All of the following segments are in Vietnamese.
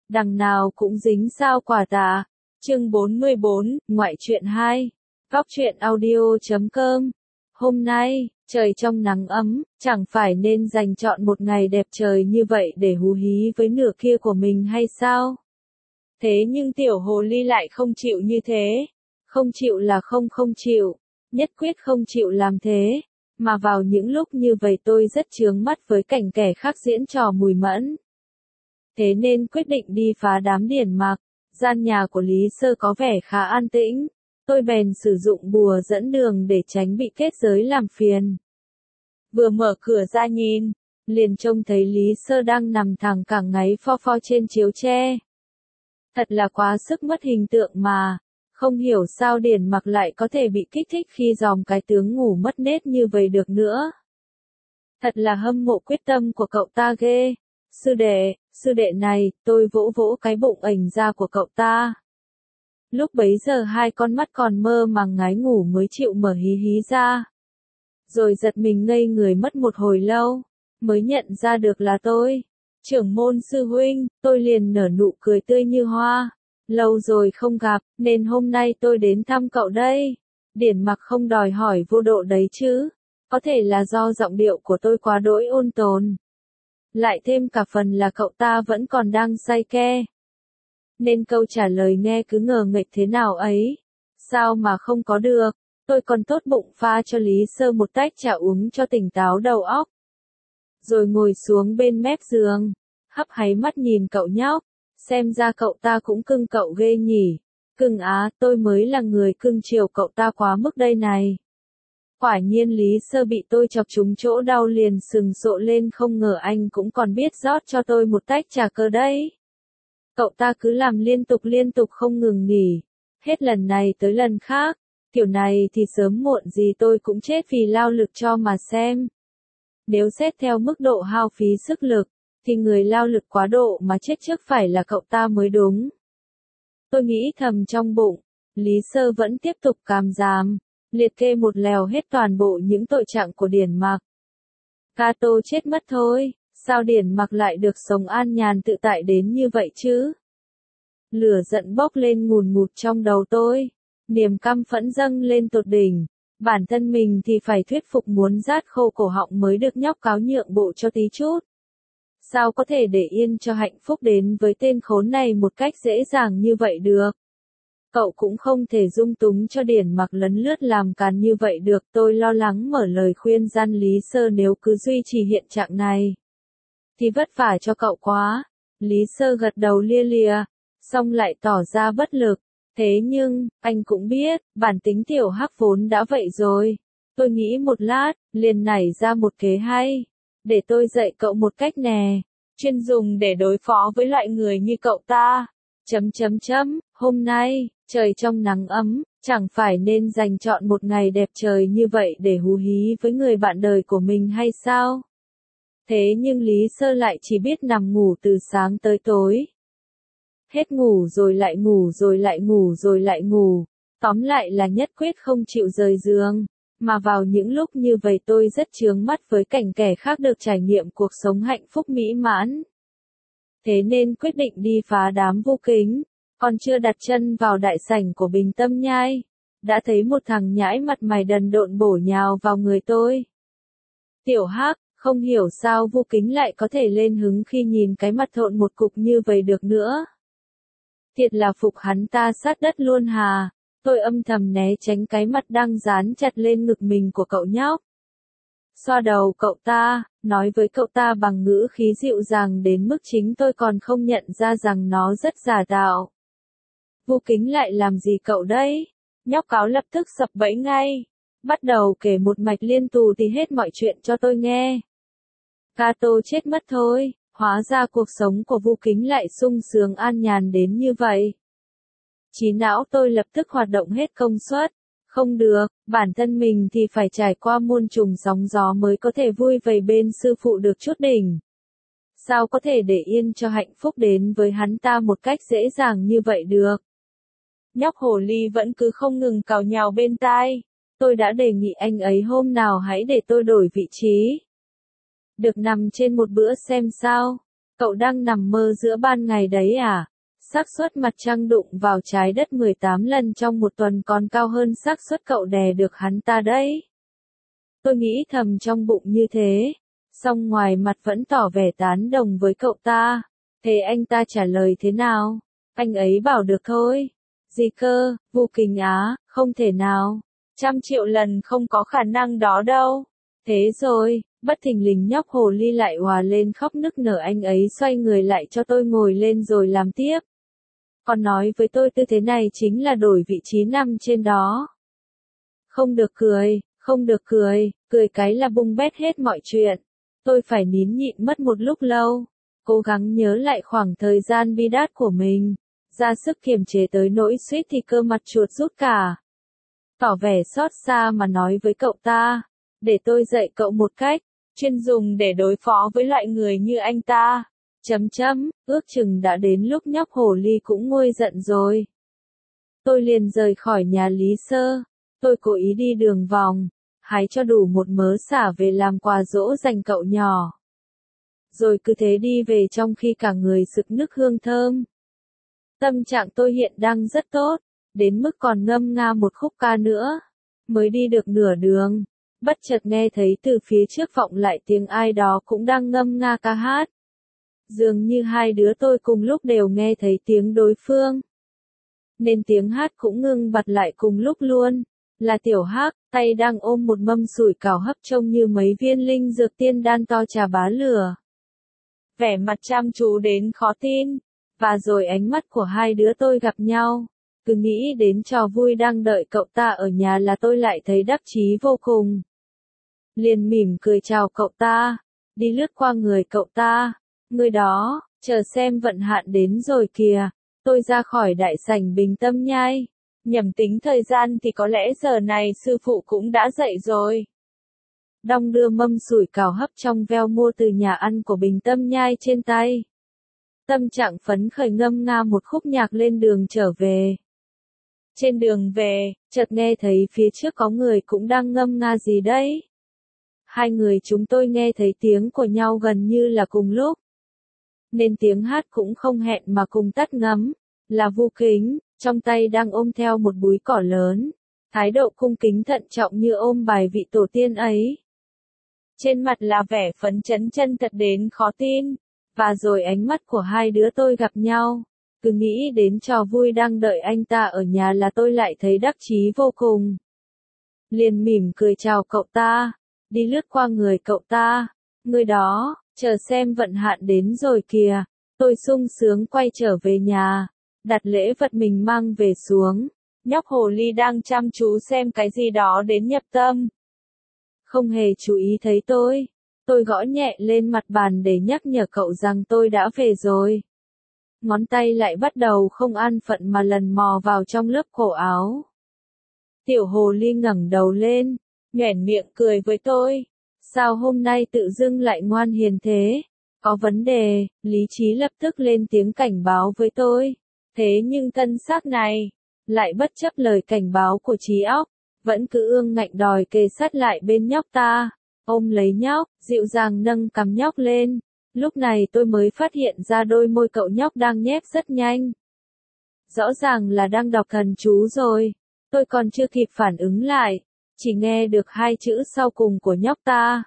đằng nào cũng dính sao quả tà. Chương 44, ngoại truyện 2. Góc truyện audio.com. Hôm nay, trời trong nắng ấm, chẳng phải nên dành chọn một ngày đẹp trời như vậy để hú hí với nửa kia của mình hay sao? Thế nhưng tiểu hồ ly lại không chịu như thế. Không chịu là không chịu, nhất quyết không chịu làm thế. Mà vào những lúc như vậy tôi rất chướng mắt với cảnh kẻ khác diễn trò mùi mẫn. Thế nên quyết định đi phá đám điển mặc. Gian nhà của Lý Sơ có vẻ khá an tĩnh. Tôi bèn sử dụng bùa dẫn đường để tránh bị kết giới làm phiền. Vừa mở cửa ra nhìn, liền trông thấy Lý Sơ đang nằm thẳng cẳng ngáy pho pho trên chiếu tre. Thật là quá sức mất hình tượng mà. Không hiểu sao Điển Mặc lại có thể bị kích thích khi dòm cái tướng ngủ mất nết như vậy được nữa. Thật là hâm mộ quyết tâm của cậu ta ghê. Sư đệ này, tôi vỗ vỗ cái bụng ảnh ra của cậu ta. Lúc bấy giờ hai con mắt còn mơ màng ngái ngủ mới chịu mở hí hí ra. Rồi giật mình ngây người mất một hồi lâu, mới nhận ra được là tôi. Trưởng môn sư huynh, tôi liền nở nụ cười tươi như hoa. Lâu rồi không gặp, nên hôm nay tôi đến thăm cậu đây. Điển Mặc không đòi hỏi vô độ đấy chứ. Có thể là do giọng điệu của tôi quá đỗi ôn tồn. Lại thêm cả phần là cậu ta vẫn còn đang say ke. Nên câu trả lời nghe cứ ngờ nghệch thế nào ấy. Sao mà không có được, tôi còn tốt bụng pha cho Lý Sơ một tách trà uống cho tỉnh táo đầu óc. Rồi ngồi xuống bên mép giường, hấp háy mắt nhìn cậu nhóc. Xem ra cậu ta cũng cưng cậu ghê nhỉ. Cưng á, tôi mới là người cưng chiều cậu ta quá mức đây này. Quả nhiên Lý Sơ bị tôi chọc trúng chỗ đau liền sừng sộ lên, không ngờ anh cũng còn biết rót cho tôi một tách trà cơ đấy. Cậu ta cứ làm liên tục không ngừng nghỉ. Hết lần này tới lần khác. Kiểu này thì sớm muộn gì tôi cũng chết vì lao lực cho mà xem. Nếu xét theo mức độ hao phí sức lực, thì người lao lực quá độ mà chết trước phải là cậu ta mới đúng. Tôi nghĩ thầm trong bụng, Lý Sơ vẫn tiếp tục càm ràm, liệt kê một lèo hết toàn bộ những tội trạng của Điển Mặc. Cato chết mất thôi, sao Điển Mặc lại được sống an nhàn tự tại đến như vậy chứ? Lửa giận bốc lên ngùn ngụt trong đầu tôi, niềm căm phẫn dâng lên tột đỉnh. Bản thân mình thì phải thuyết phục muốn rát khô cổ họng mới được nhóc cáo nhượng bộ cho tí chút. Sao có thể để yên cho hạnh phúc đến với tên khốn này một cách dễ dàng như vậy được? Cậu cũng không thể dung túng cho Điển Mặc lấn lướt làm càn như vậy được. Tôi lo lắng mở lời khuyên gian Lý Sơ nếu cứ duy trì hiện trạng này thì vất vả cho cậu quá. Lý Sơ gật đầu lia lịa, xong lại tỏ ra bất lực. Thế nhưng, anh cũng biết, bản tính tiểu hắc vốn đã vậy rồi. Tôi nghĩ một lát, liền nảy ra một kế hay. Để tôi dạy cậu một cách nè, chuyên dùng để đối phó với loại người như cậu ta. Hôm nay, trời trong nắng ấm, chẳng phải nên dành chọn một ngày đẹp trời như vậy để hú hí với người bạn đời của mình hay sao? Thế nhưng Lý Sơ lại chỉ biết nằm ngủ từ sáng tới tối. Hết ngủ rồi lại ngủ rồi lại ngủ rồi lại ngủ. Tóm lại là nhất quyết không chịu rời giường. Mà vào những lúc như vậy tôi rất chướng mắt với cảnh kẻ khác được trải nghiệm cuộc sống hạnh phúc mỹ mãn. Thế nên quyết định đi phá đám vô kính. Còn chưa đặt chân vào đại sảnh của Bình Tâm Nhai, đã thấy một thằng nhãi mặt mày đần độn bổ nhào vào người tôi. Tiểu Hắc, không hiểu sao Vô Kính lại có thể lên hứng khi nhìn cái mặt thộn một cục như vậy được nữa. Thiệt là phục hắn ta sát đất luôn hà. Tôi âm thầm né tránh cái mặt đang dán chặt lên ngực mình của cậu nhóc. Xoa đầu cậu ta, nói với cậu ta bằng ngữ khí dịu dàng đến mức chính tôi còn không nhận ra rằng nó rất giả tạo. Vô Kính lại làm gì cậu đấy? Nhóc cáo lập tức sập bẫy ngay. Bắt đầu kể một mạch liên tù thì hết mọi chuyện cho tôi nghe. Cato chết mất thôi, hóa ra cuộc sống của Vô Kính lại sung sướng an nhàn đến như vậy. Trí não tôi lập tức hoạt động hết công suất. Không được, bản thân mình thì phải trải qua muôn trùng sóng gió mới có thể vui vầy bên sư phụ được chút đỉnh. Sao có thể để yên cho hạnh phúc đến với hắn ta một cách dễ dàng như vậy được? Nhóc hồ ly vẫn cứ không ngừng cào nhào bên tai. Tôi đã đề nghị anh ấy hôm nào hãy để tôi đổi vị trí. Được nằm trên một bữa xem sao. Cậu đang nằm mơ giữa ban ngày đấy à? Xác suất mặt trăng đụng vào trái đất 18 lần trong một tuần còn cao hơn xác suất cậu đè được hắn ta đấy. Tôi nghĩ thầm trong bụng như thế, song ngoài mặt vẫn tỏ vẻ tán đồng với cậu ta. Thế anh ta trả lời thế nào? Anh ấy bảo được thôi. Gì cơ, Vu Kình Á, không thể nào. 100 triệu lần không có khả năng đó đâu. Thế rồi, bất thình lình nhóc hồ ly lại òa lên khóc nức nở, anh ấy xoay người lại cho tôi ngồi lên rồi làm tiếp. Còn nói với tôi tư thế này chính là đổi vị trí nằm trên đó. Không được cười, không được cười, cười cái là bung bét hết mọi chuyện. Tôi phải nín nhịn mất một lúc lâu, cố gắng nhớ lại khoảng thời gian bi đát của mình, ra sức kiềm chế tới nỗi suýt thì cơ mặt chuột rút cả. Tỏ vẻ xót xa mà nói với cậu ta, để tôi dạy cậu một cách, chuyên dùng để đối phó với loại người như anh ta. Ước chừng đã đến lúc nhóc hồ ly cũng nguôi giận rồi. Tôi liền rời khỏi nhà Lý Sơ, tôi cố ý đi đường vòng, hái cho đủ một mớ sả về làm quà giỗ dành cậu nhỏ. Rồi cứ thế đi về trong khi cả người sực nức hương thơm. Tâm trạng tôi hiện đang rất tốt, đến mức còn ngâm nga một khúc ca nữa. Mới đi được nửa đường, bất chợt nghe thấy từ phía trước vọng lại tiếng ai đó cũng đang ngâm nga ca hát. Dường như hai đứa tôi cùng lúc đều nghe thấy tiếng đối phương, nên tiếng hát cũng ngưng bặt lại cùng lúc luôn. Là Tiểu Hắc, tay đang ôm một mâm sủi cảo hấp trông như mấy viên linh dược tiên đan to trà bá lửa. Vẻ mặt chăm chú đến khó tin, và rồi ánh mắt của hai đứa tôi gặp nhau. Cứ nghĩ đến trò vui đang đợi cậu ta ở nhà là tôi lại thấy đắc chí vô cùng. Liền mỉm cười chào cậu ta, đi lướt qua người cậu ta. Người đó, chờ xem vận hạn đến rồi kìa. Tôi ra khỏi đại sảnh Bình Tâm Nhai. Nhầm tính thời gian thì có lẽ giờ này sư phụ cũng đã dậy rồi. Đong đưa mâm sủi cảo hấp trong veo mua từ nhà ăn của Bình Tâm Nhai trên tay. Tâm trạng phấn khởi ngâm nga một khúc nhạc lên đường trở về. Trên đường về, chợt nghe thấy phía trước có người cũng đang ngâm nga gì đấy. Hai người chúng tôi nghe thấy tiếng của nhau gần như là cùng lúc, nên tiếng hát cũng không hẹn mà cùng tắt ngấm. Là Vu Kính, trong tay đang ôm theo một búi cỏ lớn, thái độ cung kính thận trọng như ôm bài vị tổ tiên ấy. Trên mặt là vẻ phấn chấn chân thật đến khó tin, và rồi ánh mắt của hai đứa tôi gặp nhau. Cứ nghĩ đến trò vui đang đợi anh ta ở nhà là tôi lại thấy đắc chí vô cùng. Liền mỉm cười chào cậu ta, đi lướt qua người cậu ta. Người đó, chờ xem vận hạn đến rồi kìa. Tôi sung sướng quay trở về nhà, đặt lễ vật mình mang về xuống. Nhóc hồ ly đang chăm chú xem cái gì đó đến nhập tâm. Không hề chú ý thấy tôi. Tôi gõ nhẹ lên mặt bàn để nhắc nhở cậu rằng tôi đã về rồi. Ngón tay lại bắt đầu không an phận mà lần mò vào trong lớp cổ áo. Tiểu hồ ly ngẩng đầu lên, nhoẻn miệng cười với tôi. Sao hôm nay tự dưng lại ngoan hiền thế? Có vấn đề, lý trí lập tức lên tiếng cảnh báo với tôi. Thế nhưng thân xác này, lại bất chấp lời cảnh báo của trí óc, vẫn cứ ương ngạnh đòi kề sát lại bên nhóc ta. Ôm lấy nhóc, dịu dàng nâng cằm nhóc lên. Lúc này tôi mới phát hiện ra đôi môi cậu nhóc đang nhép rất nhanh. Rõ ràng là đang đọc thần chú rồi. Tôi còn chưa kịp phản ứng lại, chỉ nghe được hai chữ sau cùng của nhóc ta.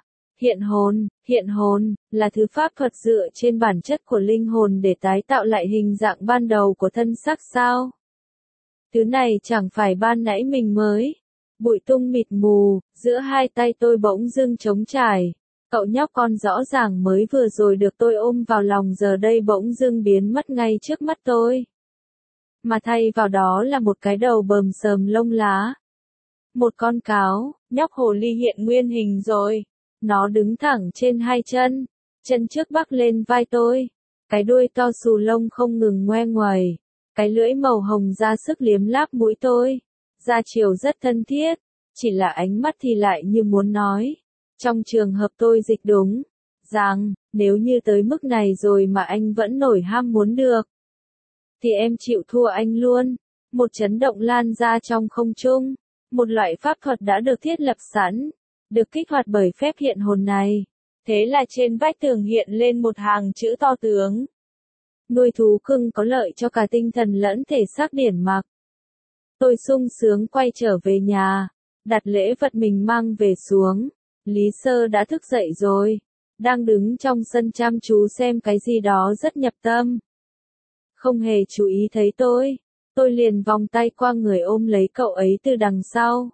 Hiện hồn, là thứ pháp thuật dựa trên bản chất của linh hồn để tái tạo lại hình dạng ban đầu của thân xác sao? Thứ này chẳng phải ban nãy mình mới. Bụi tung mịt mù, giữa hai tay tôi bỗng dưng trống trải. Cậu nhóc con rõ ràng mới vừa rồi được tôi ôm vào lòng giờ đây bỗng dưng biến mất ngay trước mắt tôi. Mà thay vào đó là một cái đầu bờm sờm lông lá. Một con cáo, nhóc hồ ly hiện nguyên hình rồi. Nó đứng thẳng trên hai chân, chân trước bắc lên vai tôi. Cái đuôi to xù lông không ngừng ngoe nguẩy. Cái lưỡi màu hồng ra sức liếm láp mũi tôi. Da chiều rất thân thiết, chỉ là ánh mắt thì lại như muốn nói. Trong trường hợp tôi dịch đúng, rằng, nếu như tới mức này rồi mà anh vẫn nổi ham muốn được, thì em chịu thua anh luôn. Một chấn động lan ra trong không trung. Một loại pháp thuật đã được thiết lập sẵn, được kích hoạt bởi phép hiện hồn này. Thế là trên vách tường hiện lên một hàng chữ to tướng. Nuôi thú cưng có lợi cho cả tinh thần lẫn thể xác điển mạc. Tôi sung sướng quay trở về nhà, đặt lễ vật mình mang về xuống. Lý Sơ đã thức dậy rồi, đang đứng trong sân chăm chú xem cái gì đó rất nhập tâm. Không hề chú ý thấy tôi liền vòng tay qua người ôm lấy cậu ấy từ đằng sau.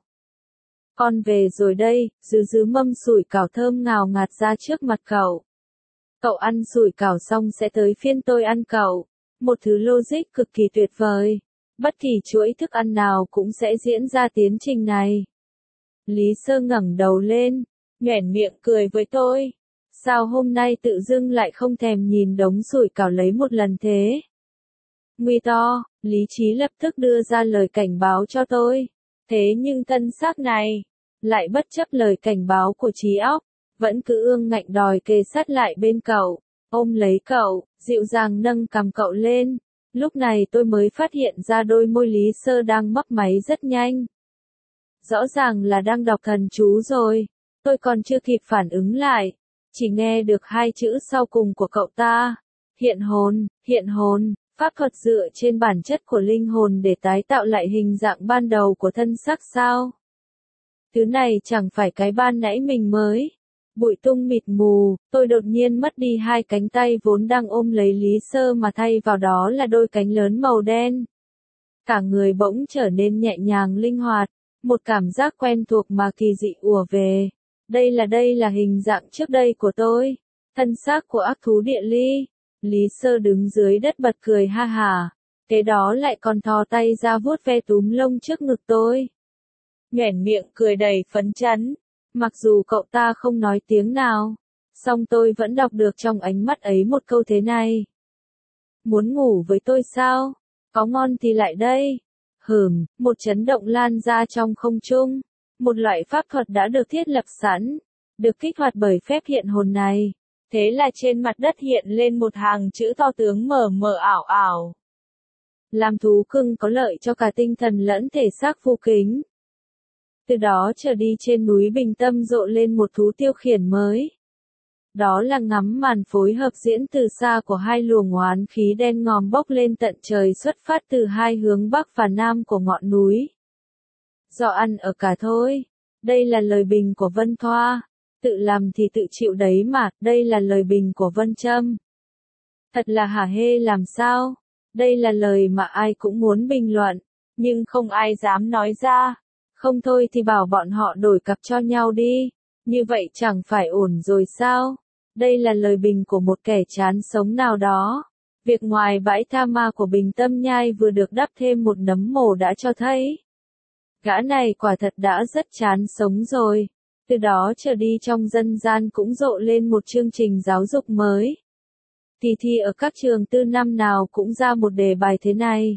Con về rồi đây, dứ mâm sủi cảo thơm ngào ngạt ra trước mặt cậu. Cậu ăn sủi cảo xong sẽ tới phiên tôi ăn cậu. Một thứ logic cực kỳ tuyệt vời. Bất kỳ chuỗi thức ăn nào cũng sẽ diễn ra tiến trình này. Lý Sơ ngẩng đầu lên, nhoẻn miệng cười với tôi. Sao hôm nay tự dưng lại không thèm nhìn đống sủi cảo lấy một lần thế? Nguy to, lý trí lập tức đưa ra lời cảnh báo cho tôi. Thế nhưng thân xác này, lại bất chấp lời cảnh báo của trí óc, vẫn cứ ương ngạnh đòi kề sát lại bên cậu, ôm lấy cậu, dịu dàng nâng cằm cậu lên. Lúc này tôi mới phát hiện ra đôi môi Lý Sơ đang mấp máy rất nhanh. Rõ ràng là đang đọc thần chú rồi, tôi còn chưa kịp phản ứng lại, chỉ nghe được hai chữ sau cùng của cậu ta. Hiện hồn, pháp thuật dựa trên bản chất của linh hồn để tái tạo lại hình dạng ban đầu của thân xác sao? Thứ này chẳng phải cái ban nãy mình mới. Bụi tung mịt mù, tôi đột nhiên mất đi hai cánh tay vốn đang ôm lấy Lý Sơ mà thay vào đó là đôi cánh lớn màu đen. Cả người bỗng trở nên nhẹ nhàng linh hoạt, một cảm giác quen thuộc mà kỳ dị ùa về. Đây là hình dạng trước đây của tôi, thân xác của ác thú địa ly. Lý Sơ đứng dưới đất bật cười ha hả, kế đó lại còn thò tay ra vuốt ve túm lông trước ngực tôi. Nhoẻn miệng cười đầy phấn chấn. Mặc dù cậu ta không nói tiếng nào, song tôi vẫn đọc được trong ánh mắt ấy một câu thế này. Muốn ngủ với tôi sao? Có ngon thì lại đây. Một chấn động lan ra trong không trung. Một loại pháp thuật đã được thiết lập sẵn, được kích hoạt bởi phép hiện hồn này. Thế là trên mặt đất hiện lên một hàng chữ to tướng mờ mờ ảo ảo. Làm thú cưng có lợi cho cả tinh thần lẫn thể xác phu kính. Từ đó trở đi trên núi Bình Tâm rộ lên một thú tiêu khiển mới. Đó là ngắm màn phối hợp diễn từ xa của hai luồng oán khí đen ngòm bốc lên tận trời xuất phát từ hai hướng bắc và nam của ngọn núi. Do ăn ở cả thôi. Đây là lời bình của Vân Thoa. Tự làm thì tự chịu đấy mà, đây là lời bình của Vân Trâm. Thật là hả hê làm sao? Đây là lời mà ai cũng muốn bình luận, nhưng không ai dám nói ra. Không thôi thì bảo bọn họ đổi cặp cho nhau đi, như vậy chẳng phải ổn rồi sao? Đây là lời bình của một kẻ chán sống nào đó. Việc ngoài bãi tha ma của Bình Tâm Nhai vừa được đắp thêm một nấm mồ đã cho thấy. Gã này quả thật đã rất chán sống rồi. Từ đó trở đi trong dân gian cũng rộ lên một chương trình giáo dục mới. Thi ở các trường tư năm nào cũng ra một đề bài thế này.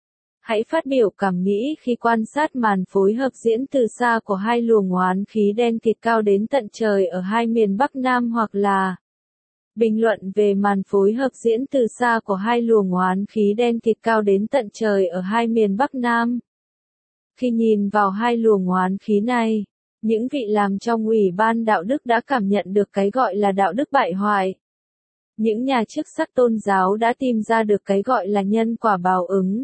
Hãy phát biểu cảm nghĩ khi quan sát màn phối hợp diễn từ xa của hai luồng oán khí đen kịt cao đến tận trời ở hai miền Bắc Nam, hoặc là bình luận về màn phối hợp diễn từ xa của hai luồng oán khí đen kịt cao đến tận trời ở hai miền Bắc Nam. Khi nhìn vào hai luồng oán khí này, những vị làm trong ủy ban đạo đức đã cảm nhận được cái gọi là đạo đức bại hoại. Những nhà chức sắc tôn giáo đã tìm ra được cái gọi là nhân quả báo ứng.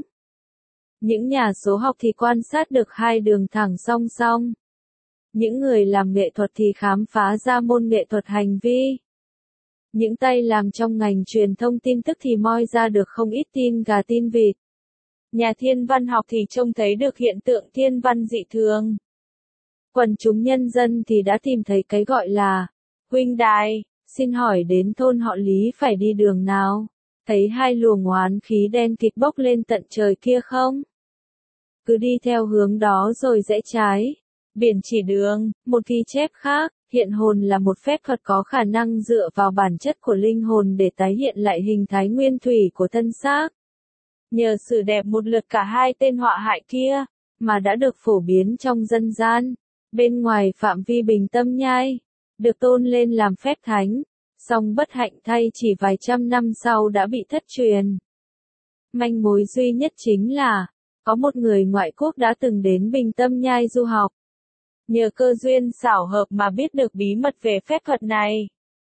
Những nhà số học thì quan sát được hai đường thẳng song song. Những người làm nghệ thuật thì khám phá ra môn nghệ thuật hành vi. Những tay làm trong ngành truyền thông tin tức thì moi ra được không ít tin gà tin vịt. Nhà thiên văn học thì trông thấy được hiện tượng thiên văn dị thường. Quần chúng nhân dân thì đã tìm thấy cái gọi là huynh đài, xin hỏi đến thôn họ Lý phải đi đường nào? Thấy hai luồng oán khí đen kịt bốc lên tận trời kia không? Cứ đi theo hướng đó rồi rẽ trái. Biển chỉ đường. Một ghi chép khác, hiện hồn là một phép thuật có khả năng dựa vào bản chất của linh hồn để tái hiện lại hình thái nguyên thủy của thân xác. Nhờ sự đẹp một lượt cả hai tên họa hại kia, mà đã được phổ biến trong dân gian, bên ngoài phạm vi Bình Tâm Nhai, được tôn lên làm phép thánh, song bất hạnh thay chỉ vài trăm năm sau đã bị thất truyền. Manh mối duy nhất chính là, có một người ngoại quốc đã từng đến Bình Tâm Nhai du học. Nhờ cơ duyên xảo hợp mà biết được bí mật về phép thuật này.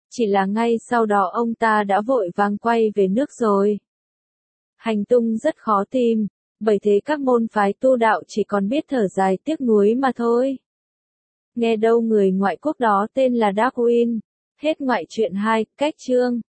chỉ là ngay sau đó ông ta đã vội vàng quay về nước rồi. Hành tung rất khó tìm, bởi thế các môn phái tu đạo chỉ còn biết thở dài tiếc nuối mà thôi. Nghe đâu người ngoại quốc đó tên là Darwin. Hết ngoại truyện 2, cách chương.